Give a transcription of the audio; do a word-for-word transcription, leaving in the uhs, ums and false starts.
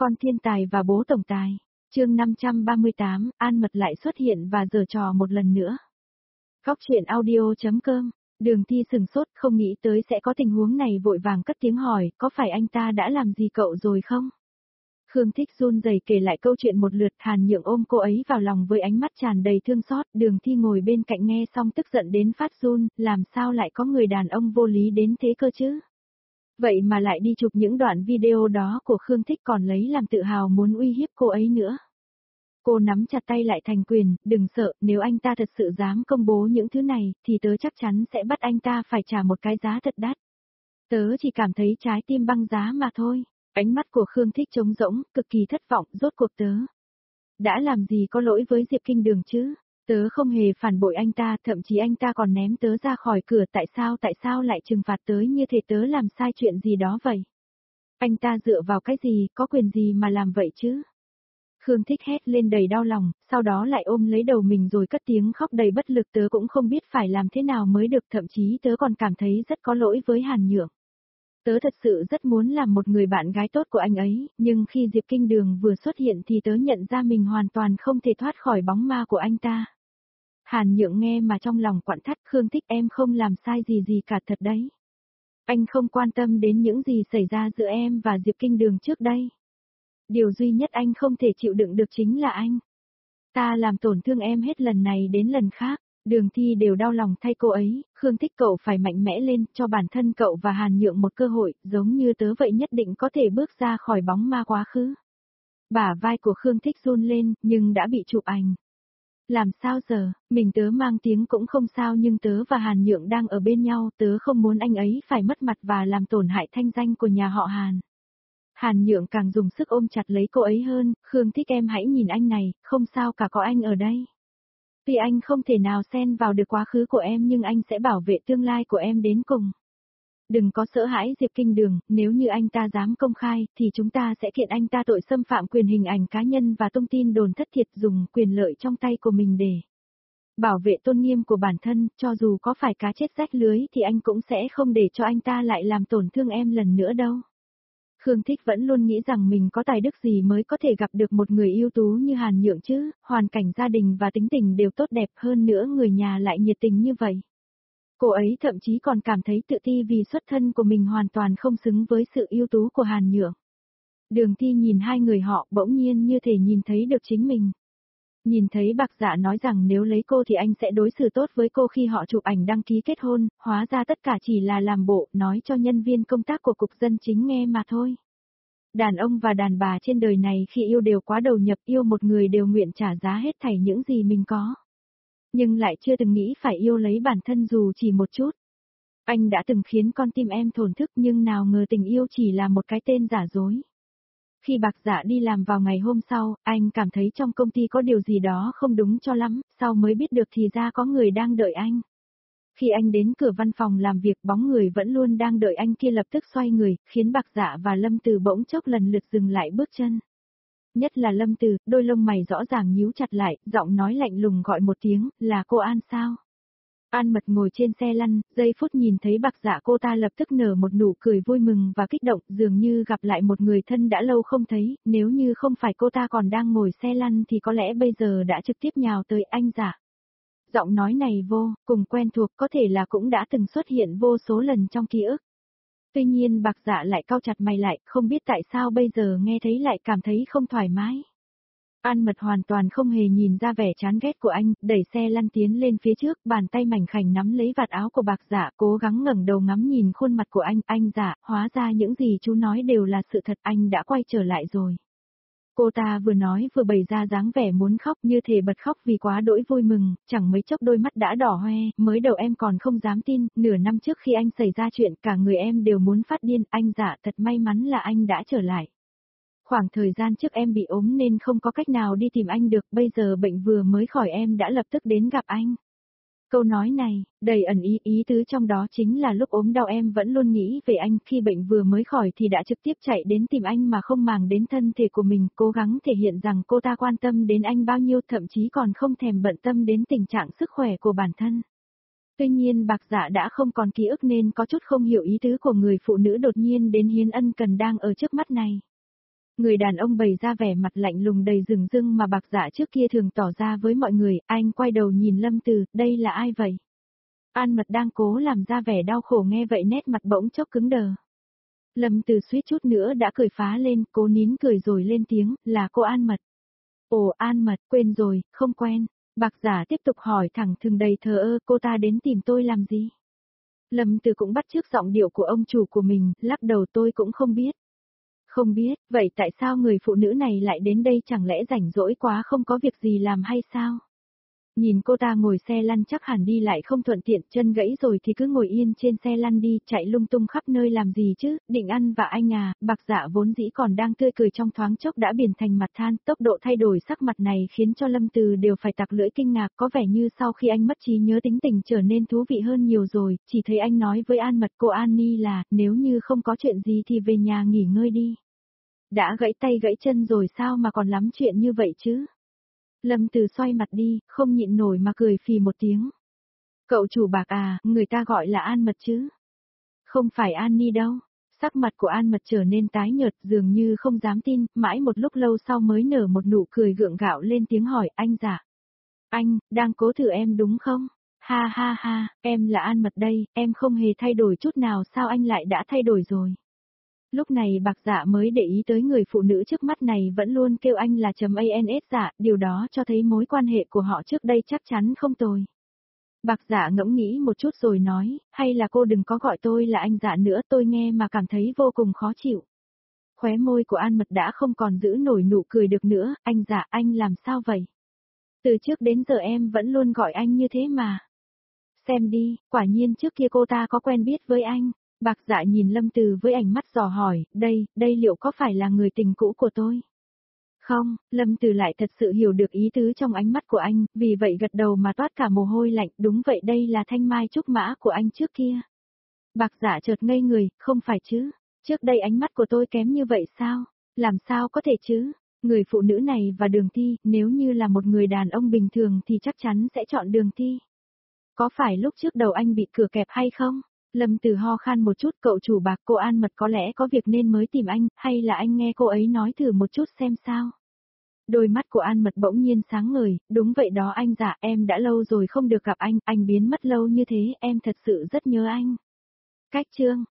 Con thiên tài và bố tổng tài. Chương năm trăm ba mươi tám, An Mật lại xuất hiện và giở trò một lần nữa. Góc truyện audio chấm com. Đường Thi sừng sốt, không nghĩ tới sẽ có tình huống này, vội vàng cất tiếng hỏi, có phải anh ta đã làm gì cậu rồi không? Khương Thích run rẩy kể lại câu chuyện một lượt. Hàn Nhượng ôm cô ấy vào lòng với ánh mắt tràn đầy thương xót. Đường Thi ngồi bên cạnh nghe xong tức giận đến phát run, làm sao lại có người đàn ông vô lý đến thế cơ chứ? Vậy mà lại đi chụp những đoạn video đó của Khương Thích, còn lấy làm tự hào muốn uy hiếp cô ấy nữa. Cô nắm chặt tay lại thành quyền, đừng sợ, nếu anh ta thật sự dám công bố những thứ này, thì tớ chắc chắn sẽ bắt anh ta phải trả một cái giá thật đắt. Tớ chỉ cảm thấy trái tim băng giá mà thôi. Ánh mắt của Khương Thích trống rỗng, cực kỳ thất vọng. Rốt cuộc tớ đã làm gì có lỗi với Diệp Kinh Đường chứ? Tớ không hề phản bội anh ta, thậm chí anh ta còn ném tớ ra khỏi cửa. Tại sao tại sao lại trừng phạt tớ như thế? Tớ làm sai chuyện gì đó vậy? Anh ta dựa vào cái gì, có quyền gì mà làm vậy chứ? Khương Thích hét lên đầy đau lòng, sau đó lại ôm lấy đầu mình rồi cất tiếng khóc đầy bất lực. Tớ cũng không biết phải làm thế nào mới được, thậm chí tớ còn cảm thấy rất có lỗi với Hàn Nhượng. Tớ thật sự rất muốn làm một người bạn gái tốt của anh ấy, nhưng khi Diệp Kinh Đường vừa xuất hiện thì tớ nhận ra mình hoàn toàn không thể thoát khỏi bóng ma của anh ta. Hàn Nhượng nghe mà trong lòng quặn thắt. Khương Thích, em không làm sai gì gì cả thật đấy. Anh không quan tâm đến những gì xảy ra giữa em và Diệp Kinh Đường trước đây. Điều duy nhất anh không thể chịu đựng được chính là anh ta làm tổn thương em hết lần này đến lần khác. Đường Thi đều đau lòng thay cô ấy. Khương Thích, cậu phải mạnh mẽ lên, cho bản thân cậu và Hàn Nhượng một cơ hội, giống như tớ vậy, nhất định có thể bước ra khỏi bóng ma quá khứ. Bả vai của Khương Thích run lên, nhưng đã bị chụp ảnh. Làm sao giờ, mình tớ mang tiếng cũng không sao, nhưng tớ và Hàn Nhượng đang ở bên nhau, tớ không muốn anh ấy phải mất mặt và làm tổn hại thanh danh của nhà họ Hàn. Hàn Nhượng càng dùng sức ôm chặt lấy cô ấy hơn. Khương Thích, em hãy nhìn anh này, không sao cả, có anh ở đây. Tuy anh không thể nào xen vào được quá khứ của em, nhưng anh sẽ bảo vệ tương lai của em đến cùng. Đừng có sợ hãi Diệp Kinh Đường, nếu như anh ta dám công khai, thì chúng ta sẽ kiện anh ta tội xâm phạm quyền hình ảnh cá nhân và tung tin đồn thất thiệt, dùng quyền lợi trong tay của mình để bảo vệ tôn nghiêm của bản thân. Cho dù có phải cá chết rách lưới thì anh cũng sẽ không để cho anh ta lại làm tổn thương em lần nữa đâu. Khương Thích vẫn luôn nghĩ rằng mình có tài đức gì mới có thể gặp được một người ưu tú như Hàn Nhượng chứ, hoàn cảnh gia đình và tính tình đều tốt đẹp, hơn nữa người nhà lại nhiệt tình như vậy. Cô ấy thậm chí còn cảm thấy tự ti vì xuất thân của mình hoàn toàn không xứng với sự ưu tú của Hàn Nhượng. Đường Thi nhìn hai người họ, bỗng nhiên như thể nhìn thấy được chính mình. Nhìn thấy Bạc Dạ nói rằng nếu lấy cô thì anh sẽ đối xử tốt với cô khi họ chụp ảnh đăng ký kết hôn, hóa ra tất cả chỉ là làm bộ, nói cho nhân viên công tác của Cục Dân Chính nghe mà thôi. Đàn ông và đàn bà trên đời này khi yêu đều quá đầu nhập, yêu một người đều nguyện trả giá hết thảy những gì mình có. Nhưng lại chưa từng nghĩ phải yêu lấy bản thân dù chỉ một chút. Anh đã từng khiến con tim em thổn thức, nhưng nào ngờ tình yêu chỉ là một cái tên giả dối. Khi Bạc Dạ đi làm vào ngày hôm sau, anh cảm thấy trong công ty có điều gì đó không đúng cho lắm, sau mới biết được thì ra có người đang đợi anh. Khi anh đến cửa văn phòng làm việc, bóng người vẫn luôn đang đợi anh kia lập tức xoay người, khiến Bạc Dạ và Lâm Từ bỗng chốc lần lượt dừng lại bước chân. Nhất là Lâm Từ, đôi lông mày rõ ràng nhíu chặt lại, giọng nói lạnh lùng gọi một tiếng, là cô An sao? An Mật ngồi trên xe lăn, giây phút nhìn thấy Bạc Dạ cô ta lập tức nở một nụ cười vui mừng và kích động, dường như gặp lại một người thân đã lâu không thấy. Nếu như không phải cô ta còn đang ngồi xe lăn thì có lẽ bây giờ đã trực tiếp nhào tới anh Dạ. Giọng nói này vô cùng quen thuộc, có thể là cũng đã từng xuất hiện vô số lần trong ký ức. Tuy nhiên Bạc Dạ lại cau chặt mày lại, không biết tại sao bây giờ nghe thấy lại cảm thấy không thoải mái. An Mật hoàn toàn không hề nhìn ra vẻ chán ghét của anh, đẩy xe lăn tiến lên phía trước, bàn tay mảnh khảnh nắm lấy vạt áo của Bạc Dạ, cố gắng ngẩng đầu ngắm nhìn khuôn mặt của anh. Anh Dạ, hóa ra những gì chú nói đều là sự thật, anh đã quay trở lại rồi. Cô ta vừa nói vừa bày ra dáng vẻ muốn khóc, như thể bật khóc vì quá đỗi vui mừng, chẳng mấy chốc đôi mắt đã đỏ hoe. Mới đầu em còn không dám tin, nửa năm trước khi anh xảy ra chuyện cả người em đều muốn phát điên. Anh Dạ, thật may mắn là anh đã trở lại. Khoảng thời gian trước em bị ốm nên không có cách nào đi tìm anh được, bây giờ bệnh vừa mới khỏi em đã lập tức đến gặp anh. Câu nói này, đầy ẩn ý, ý tứ trong đó chính là lúc ốm đau em vẫn luôn nghĩ về anh, khi bệnh vừa mới khỏi thì đã trực tiếp chạy đến tìm anh mà không màng đến thân thể của mình, cố gắng thể hiện rằng cô ta quan tâm đến anh bao nhiêu, thậm chí còn không thèm bận tâm đến tình trạng sức khỏe của bản thân. Tuy nhiên Bạc Dạ đã không còn ký ức nên có chút không hiểu ý tứ của người phụ nữ đột nhiên đến hiến ân cần đang ở trước mắt này. Người đàn ông bày ra vẻ mặt lạnh lùng đầy rừng rưng mà Bạc Dạ trước kia thường tỏ ra với mọi người, anh quay đầu nhìn Lâm Từ, đây là ai vậy? An Mật đang cố làm ra vẻ đau khổ nghe vậy nét mặt bỗng chốc cứng đờ. Lâm Từ suýt chút nữa đã cười phá lên, cố nín cười rồi lên tiếng, là cô An Mật. Ồ An Mật, quên rồi, không quen. Bạc Giả tiếp tục hỏi thẳng thừng đầy thờ ơ, cô ta đến tìm tôi làm gì? Lâm Từ cũng bắt chước giọng điệu của ông chủ của mình, lắc đầu tôi cũng không biết. Không biết, vậy tại sao người phụ nữ này lại đến đây, chẳng lẽ rảnh rỗi quá không có việc gì làm hay sao? Nhìn cô ta ngồi xe lăn chắc hẳn đi lại không thuận tiện, chân gãy rồi thì cứ ngồi yên trên xe lăn đi, chạy lung tung khắp nơi làm gì chứ, định ăn vạ anh à. Bạc Dạ vốn dĩ còn đang tươi cười trong thoáng chốc đã biến thành mặt than, tốc độ thay đổi sắc mặt này khiến cho Lâm Từ đều phải tặc lưỡi kinh ngạc, có vẻ như sau khi anh mất trí nhớ tính tình trở nên thú vị hơn nhiều rồi, chỉ thấy anh nói với An Mật cô An Ni là, nếu như không có chuyện gì thì về nhà nghỉ ngơi đi. Đã gãy tay gãy chân rồi sao mà còn lắm chuyện như vậy chứ? Lâm Từ xoay mặt đi, không nhịn nổi mà cười phì một tiếng. Cậu chủ Bạc à, người ta gọi là An Mật chứ? Không phải An Ni đâu. Sắc mặt của An Mật trở nên tái nhợt, dường như không dám tin, mãi một lúc lâu sau mới nở một nụ cười gượng gạo lên tiếng hỏi, anh dạ. Anh, đang cố thử em đúng không? Ha ha ha, em là An Mật đây, em không hề thay đổi chút nào, sao anh lại đã thay đổi rồi? Lúc này Bạc Dạ mới để ý tới người phụ nữ trước mắt này vẫn luôn kêu anh là chấm ans dạ, điều đó cho thấy mối quan hệ của họ trước đây chắc chắn không tồi. Bạc Dạ ngẫm nghĩ một chút rồi nói, hay là cô đừng có gọi tôi là anh Dạ nữa, tôi nghe mà cảm thấy vô cùng khó chịu. Khóe môi của An Mật đã không còn giữ nổi nụ cười được nữa, anh Dạ anh làm sao vậy? Từ trước đến giờ em vẫn luôn gọi anh như thế mà. Xem đi, quả nhiên trước kia cô ta có quen biết với anh. Bạc Dạ nhìn Lâm Từ với ánh mắt dò hỏi, đây, đây liệu có phải là người tình cũ của tôi? Không, Lâm Từ lại thật sự hiểu được ý tứ trong ánh mắt của anh, vì vậy gật đầu mà toát cả mồ hôi lạnh, đúng vậy đây là thanh mai trúc mã của anh trước kia. Bạc Dạ chợt ngây người, không phải chứ, trước đây ánh mắt của tôi kém như vậy sao? Làm sao có thể chứ? Người phụ nữ này và Đường Thi, nếu như là một người đàn ông bình thường thì chắc chắn sẽ chọn Đường Thi. Có phải lúc trước đầu anh bị cửa kẹp hay không? Lâm Từ ho khan một chút, cậu chủ Bạc, cô An Mật có lẽ có việc nên mới tìm anh, hay là anh nghe cô ấy nói thử một chút xem sao? Đôi mắt của An Mật bỗng nhiên sáng ngời, đúng vậy đó anh Dạ, em đã lâu rồi không được gặp anh, anh biến mất lâu như thế, em thật sự rất nhớ anh. Cách chương